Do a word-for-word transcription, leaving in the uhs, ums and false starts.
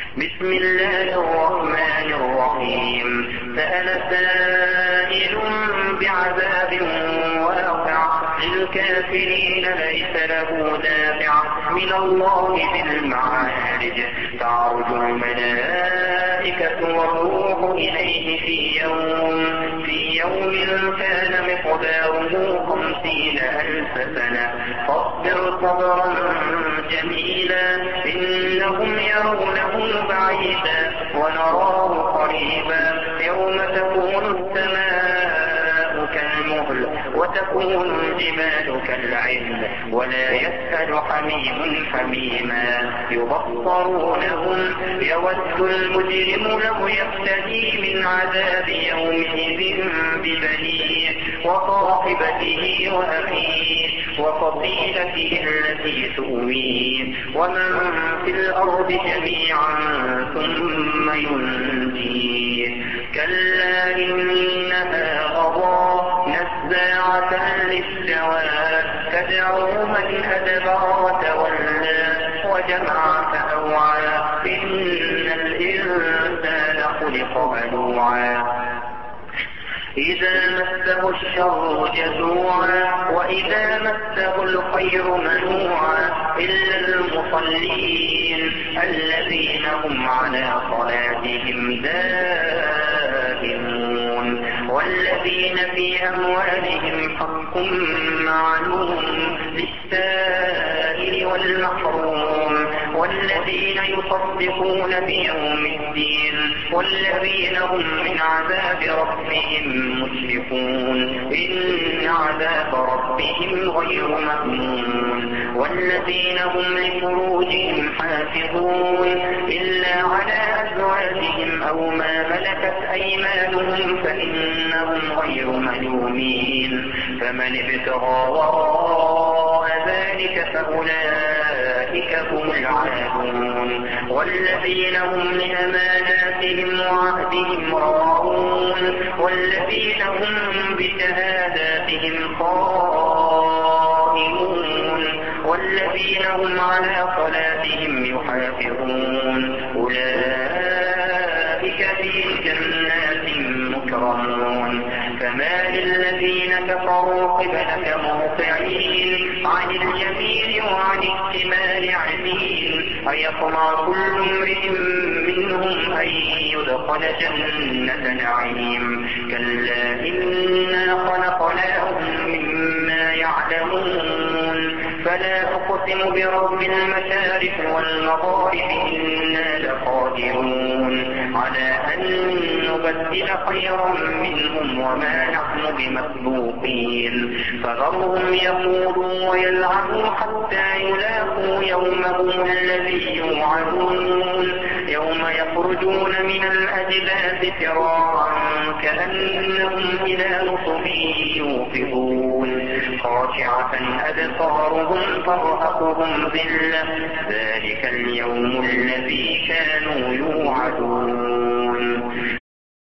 بسم الله الرحمن الرحيم. سأل سائل بعذاب واقع للكافرين ليس له دافع من الله ذي المعارج. تعرج الملائكة والروح إليه في يوم في يوم كان مقداره خمسين ألف سنة فاصبر صبرا جميلا إنهم يرونه بعيدا ونراه قريبا يوم تكون السماء كالمهل وتكون الجبال كالعهن ولا يسأل حميم حميما يبصرونهم يود المجرم لو يفتدي من عذاب يومئذ ببنيه وصاحبته وأخيه وفصيلته التي تؤويه ومن في الأرض جميعا ثم ينجيه كلا إنها غضى نزاعة للشوى تدعو من أدبر وتولى وجمع فأوعى إن الإنسان خلق هلوعا إذا مسه الشر جزوعا وإذا مسه الخير منوعا إلا المصلين الذين هم على صلاتهم دائمون والذين في أموالهم حق معلوم للسائل والمحروم والذين يصدقون بيوم الدين والذين هم من عذاب ربهم مشفقون إن عذاب ربهم غير مأمون والذين هم لفروجهم حافظون إلا على أزواجهم أو ما ملكت أيمانهم فإنهم غير ملومين فمن ابتغى وراء ذلك فأولئك هم العادون والذين هم لأماناتهم وعهدهم راعون والذين هم بشهاداتهم قائمون والذين هم على صلاتهم يحافظون أولئك في جنات مكرمون فما للذين كفروا قبلك مهطعين عن اليمين وعن الشمال عزين أيطمع كل امرئ منهم أن يدخل جنة نعيم كلا إنا خلقناهم مما يعلمون فلا أقسم برب المشارق والمغارب إنا لقادرون على أن نبدل خيرا منهم وما نحن بمسبوقين فذرهم يخوضوا ويلعبوا حتى يلاقوا يومهم الذي يوعدون يوم يخرجون من الأجداث فرارا كأنهم إلى نصب يوقظون خاشعة أبصارهم ترهقهم ذلة ذلك اليوم الذي كانوا يوعدون